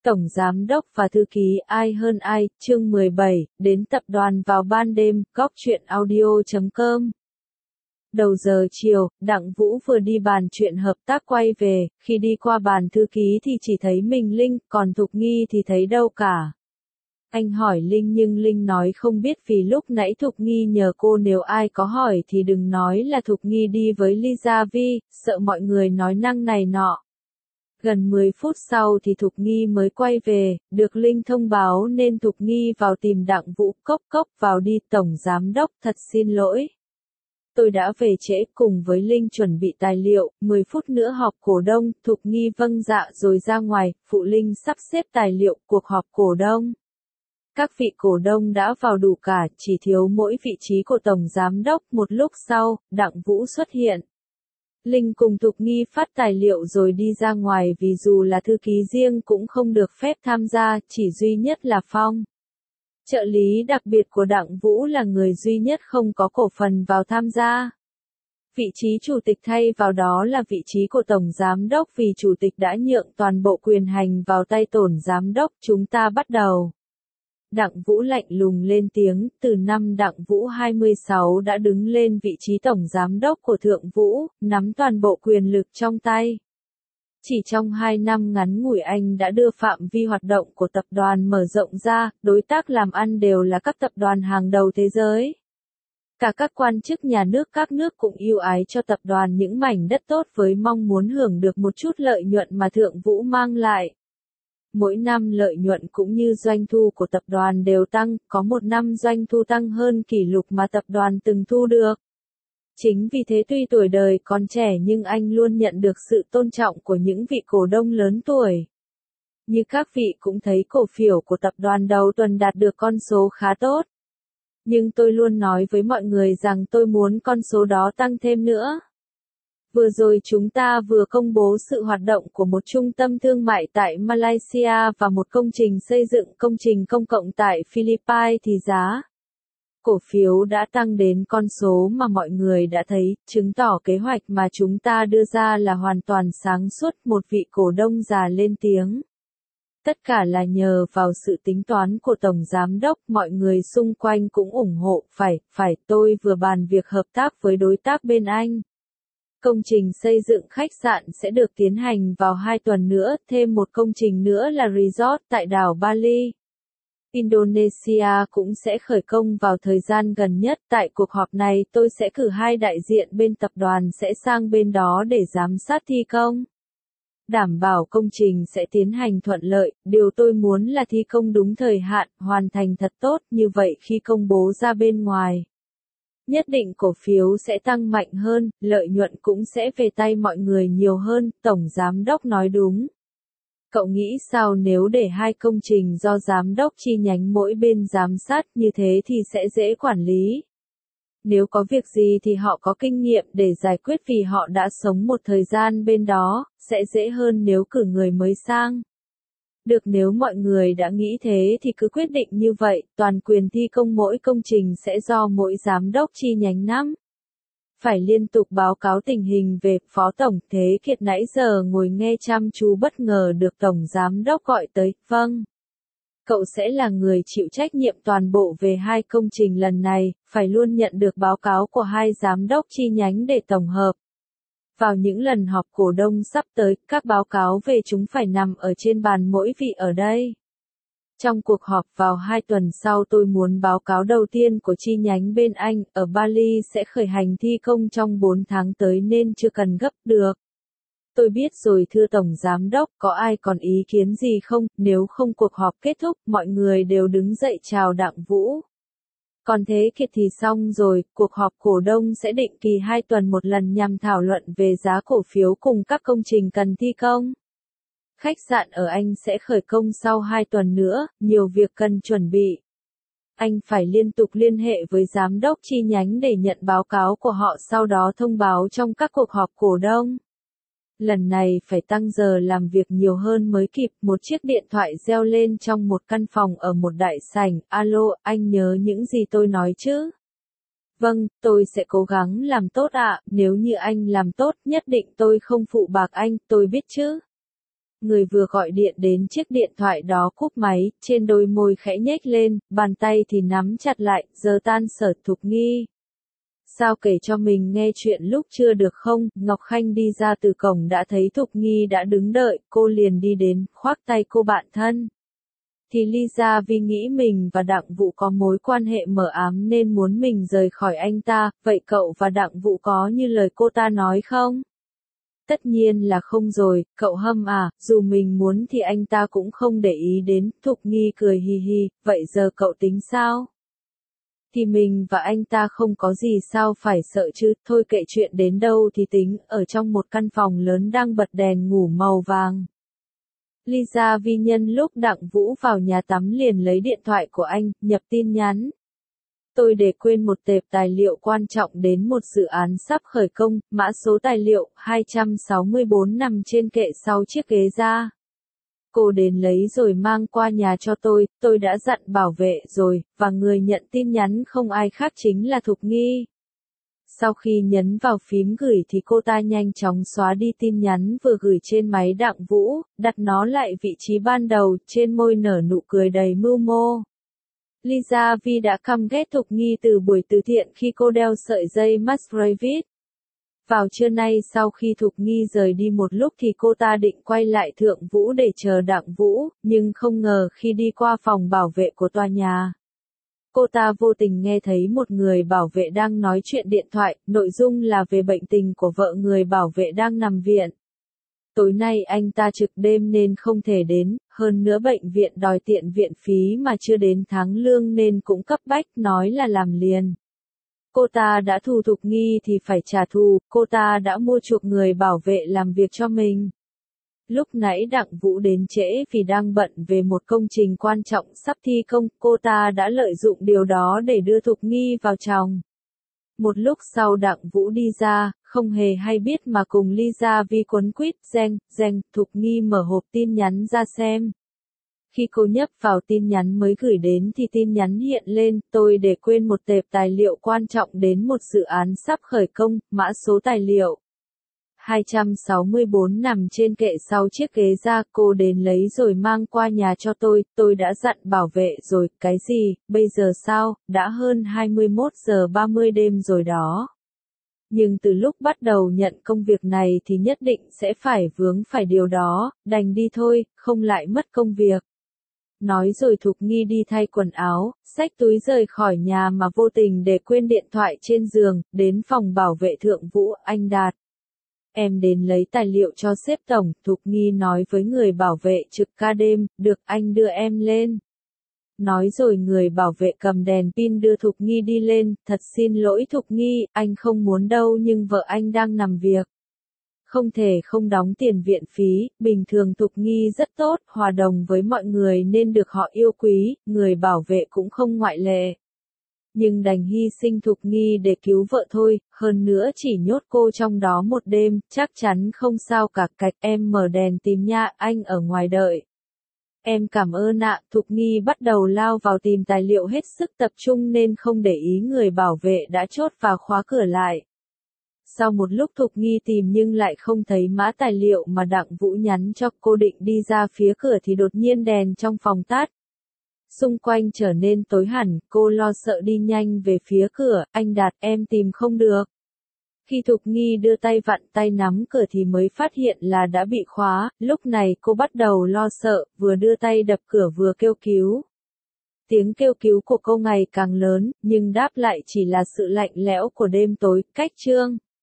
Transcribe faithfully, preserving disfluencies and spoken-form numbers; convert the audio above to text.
Tổng giám đốc và thư ký ai hơn ai, chương mười bảy, đến tập đoàn vào ban đêm, góc chuyện audio chấm com. Đầu giờ chiều, Đặng Vũ vừa đi bàn chuyện hợp tác quay về, khi đi qua bàn thư ký thì chỉ thấy mình Linh, còn Thục Nghi thì thấy đâu cả. Anh hỏi Linh nhưng Linh nói không biết vì lúc nãy Thục Nghi nhờ cô nếu ai có hỏi thì đừng nói là Thục Nghi đi với Lisa Vi, sợ mọi người nói năng này nọ. Gần mười phút sau thì Thục Nghi mới quay về, được Linh thông báo nên Thục Nghi vào tìm Đặng Vũ. Cốc cốc vào đi Tổng Giám Đốc, thật xin lỗi. Tôi đã về trễ cùng với Linh chuẩn bị tài liệu, mười phút nữa họp cổ đông, Thục Nghi vâng dạ rồi ra ngoài, phụ Linh sắp xếp tài liệu cuộc họp cổ đông. Các vị cổ đông đã vào đủ cả, chỉ thiếu mỗi vị trí của Tổng Giám Đốc. Một lúc sau, Đặng Vũ xuất hiện. Linh cùng Thục Nghi phát tài liệu rồi đi ra ngoài vì dù là thư ký riêng cũng không được phép tham gia, chỉ duy nhất là Phong. Trợ lý đặc biệt của Đặng Vũ là người duy nhất không có cổ phần vào tham gia. Vị trí chủ tịch thay vào đó là vị trí của Tổng Giám Đốc vì chủ tịch đã nhượng toàn bộ quyền hành vào tay Tổng Giám Đốc. Chúng ta bắt đầu. Đặng Vũ lạnh lùng lên tiếng, từ năm Đặng Vũ hai mươi sáu đã đứng lên vị trí Tổng Giám Đốc của Thượng Vũ, nắm toàn bộ quyền lực trong tay. Chỉ trong hai năm ngắn ngủi anh đã đưa phạm vi hoạt động của tập đoàn mở rộng ra, đối tác làm ăn đều là các tập đoàn hàng đầu thế giới. Cả các quan chức nhà nước các nước cũng ưu ái cho tập đoàn những mảnh đất tốt với mong muốn hưởng được một chút lợi nhuận mà Thượng Vũ mang lại. Mỗi năm lợi nhuận cũng như doanh thu của tập đoàn đều tăng, có một năm doanh thu tăng hơn kỷ lục mà tập đoàn từng thu được. Chính vì thế tuy tuổi đời còn trẻ nhưng anh luôn nhận được sự tôn trọng của những vị cổ đông lớn tuổi. Như các vị cũng thấy cổ phiếu của tập đoàn đầu tuần đạt được con số khá tốt. Nhưng tôi luôn nói với mọi người rằng tôi muốn con số đó tăng thêm nữa. Vừa rồi chúng ta vừa công bố sự hoạt động của một trung tâm thương mại tại Malaysia và một công trình xây dựng công trình công cộng tại Philippines thì giá cổ phiếu đã tăng đến con số mà mọi người đã thấy, chứng tỏ kế hoạch mà chúng ta đưa ra là hoàn toàn sáng suốt. Một vị cổ đông già lên tiếng. Tất cả là nhờ vào sự tính toán của Tổng Giám Đốc, mọi người xung quanh cũng ủng hộ, phải, phải, tôi vừa bàn việc hợp tác với đối tác bên Anh. Công trình xây dựng khách sạn sẽ được tiến hành vào hai tuần nữa, thêm một công trình nữa là resort tại đảo Bali. Indonesia cũng sẽ khởi công vào thời gian gần nhất. Tại cuộc họp này tôi sẽ cử hai đại diện bên tập đoàn sẽ sang bên đó để giám sát thi công. Đảm bảo công trình sẽ tiến hành thuận lợi, điều tôi muốn là thi công đúng thời hạn, hoàn thành thật tốt, như vậy khi công bố ra bên ngoài. Nhất định cổ phiếu sẽ tăng mạnh hơn, lợi nhuận cũng sẽ về tay mọi người nhiều hơn, Tổng Giám Đốc nói đúng. Cậu nghĩ sao nếu để hai công trình do Giám Đốc chi nhánh mỗi bên giám sát như thế thì sẽ dễ quản lý? Nếu có việc gì thì họ có kinh nghiệm để giải quyết vì họ đã sống một thời gian bên đó, sẽ dễ hơn nếu cử người mới sang. Được, nếu mọi người đã nghĩ thế thì cứ quyết định như vậy, toàn quyền thi công mỗi công trình sẽ do mỗi giám đốc chi nhánh nắm. Phải liên tục báo cáo tình hình về. Phó Tổng Thế Kiệt nãy giờ ngồi nghe chăm chú bất ngờ được Tổng Giám Đốc gọi tới, vâng. Cậu sẽ là người chịu trách nhiệm toàn bộ về hai công trình lần này, phải luôn nhận được báo cáo của hai giám đốc chi nhánh để tổng hợp. Vào những lần họp cổ đông sắp tới, các báo cáo về chúng phải nằm ở trên bàn mỗi vị ở đây. Trong cuộc họp vào hai tuần sau tôi muốn báo cáo đầu tiên của chi nhánh bên Anh ở Bali sẽ khởi hành thi công trong bốn tháng tới nên chưa cần gấp được. Tôi biết rồi thưa Tổng Giám Đốc, có ai còn ý kiến gì không? Nếu không cuộc họp kết thúc, mọi người đều đứng dậy chào Đặng Vũ. Còn Thế Kiệt thì xong rồi, cuộc họp cổ đông sẽ định kỳ hai tuần một lần nhằm thảo luận về giá cổ phiếu cùng các công trình cần thi công. Khách sạn ở Anh sẽ khởi công sau hai tuần nữa, nhiều việc cần chuẩn bị. Anh phải liên tục liên hệ với giám đốc chi nhánh để nhận báo cáo của họ, sau đó thông báo trong các cuộc họp cổ đông. Lần này phải tăng giờ làm việc nhiều hơn mới kịp. Một chiếc điện thoại reo lên trong một căn phòng ở một đại sảnh. Alo, anh nhớ những gì tôi nói chứ? Vâng, tôi sẽ cố gắng làm tốt ạ, nếu như anh làm tốt, nhất định tôi không phụ bạc anh, tôi biết chứ. Người vừa gọi điện đến chiếc điện thoại đó cúp máy, trên đôi môi khẽ nhếch lên, bàn tay thì nắm chặt lại, giờ tan sở. Thục Nghi. Sao kể cho mình nghe chuyện lúc chưa được không? Ngọc Khanh đi ra từ cổng đã thấy Thục Nghi đã đứng đợi, cô liền đi đến, khoác tay cô bạn thân. Thì Lisa vì nghĩ mình và Đặng Vũ có mối quan hệ mờ ám nên muốn mình rời khỏi anh ta, vậy cậu và Đặng Vũ có như lời cô ta nói không? Tất nhiên là không rồi, cậu Hâm à, dù mình muốn thì anh ta cũng không để ý đến. Thục Nghi cười hì hì, vậy giờ cậu tính sao? Thì mình và anh ta không có gì sao phải sợ chứ, thôi kệ chuyện đến đâu thì tính. Ở trong một căn phòng lớn đang bật đèn ngủ màu vàng. Lisa Vi nhân lúc Đặng Vũ vào nhà tắm liền lấy điện thoại của anh, nhập tin nhắn. Tôi để quên một tệp tài liệu quan trọng đến một dự án sắp khởi công, mã số tài liệu hai trăm sáu mươi bốn nằm trên kệ sau chiếc ghế da. Cô đến lấy rồi mang qua nhà cho tôi, tôi đã dặn bảo vệ rồi, và người nhận tin nhắn không ai khác chính là Thục Nghi. Sau khi nhấn vào phím gửi thì cô ta nhanh chóng xóa đi tin nhắn vừa gửi trên máy Đặng Vũ, đặt nó lại vị trí ban đầu, trên môi nở nụ cười đầy mưu mô. Lisa Vi đã căm ghét Thục Nghi từ buổi từ thiện khi cô đeo sợi dây Musgravit. Vào trưa nay sau khi Thục Nghi rời đi một lúc thì cô ta định quay lại Thượng Vũ để chờ Đặng Vũ, nhưng không ngờ khi đi qua phòng bảo vệ của tòa nhà. Cô ta vô tình nghe thấy một người bảo vệ đang nói chuyện điện thoại, nội dung là về bệnh tình của vợ người bảo vệ đang nằm viện. Tối nay anh ta trực đêm nên không thể đến, hơn nữa bệnh viện đòi tiện viện phí mà chưa đến tháng lương nên cũng cấp bách, nói là làm liền. Cô ta đã thù Thục Nghi thì phải trả thù, cô ta đã mua chuộc người bảo vệ làm việc cho mình. Lúc nãy Đặng Vũ đến trễ vì đang bận về một công trình quan trọng sắp thi công, cô ta đã lợi dụng điều đó để đưa Thục Nghi vào chòng. Một lúc sau Đặng Vũ đi ra, không hề hay biết mà cùng Lisa Vi quấn quýt, reng, reng, Thục Nghi mở hộp tin nhắn ra xem. Khi cô nhấp vào tin nhắn mới gửi đến thì tin nhắn hiện lên, tôi để quên một tệp tài liệu quan trọng đến một dự án sắp khởi công, mã số tài liệu hai trăm sáu mươi bốn nằm trên kệ sau chiếc ghế da, cô đến lấy rồi mang qua nhà cho tôi, tôi đã dặn bảo vệ rồi, cái gì, bây giờ sao, đã hơn hai mươi mốt giờ ba mươi đêm rồi đó. Nhưng từ lúc bắt đầu nhận công việc này thì nhất định sẽ phải vướng phải điều đó, đành đi thôi, không lại mất công việc. Nói rồi Thục Nghi đi thay quần áo, xách túi rời khỏi nhà mà vô tình để quên điện thoại trên giường, đến phòng bảo vệ Thượng Vũ, anh Đạt. Em đến lấy tài liệu cho sếp tổng, Thục Nghi nói với người bảo vệ trực ca đêm, được anh đưa em lên. Nói rồi người bảo vệ cầm đèn pin đưa Thục Nghi đi lên, thật xin lỗi Thục Nghi, anh không muốn đâu nhưng vợ anh đang nằm việc. Không thể không đóng tiền viện phí, bình thường Thục Nghi rất tốt, hòa đồng với mọi người nên được họ yêu quý, người bảo vệ cũng không ngoại lệ. Nhưng đành hy sinh Thục Nghi để cứu vợ thôi, hơn nữa chỉ nhốt cô trong đó một đêm, chắc chắn không sao cả. Cạch, em mở đèn tìm nha, anh ở ngoài đợi. Em cảm ơn ạ, Thục Nghi bắt đầu lao vào tìm tài liệu hết sức tập trung nên không để ý người bảo vệ đã chốt và khóa cửa lại. Sau một lúc Thục Nghi tìm nhưng lại không thấy mã tài liệu mà Đặng Vũ nhắn cho, cô định đi ra phía cửa thì đột nhiên đèn trong phòng tắt. Xung quanh trở nên tối hẳn, cô lo sợ đi nhanh về phía cửa, anh Đạt, em tìm không được. Khi Thục Nghi đưa tay vặn tay nắm cửa thì mới phát hiện là đã bị khóa, lúc này cô bắt đầu lo sợ, vừa đưa tay đập cửa vừa kêu cứu. Tiếng kêu cứu của cô ngày càng lớn, nhưng đáp lại chỉ là sự lạnh lẽo của đêm tối, cách chương.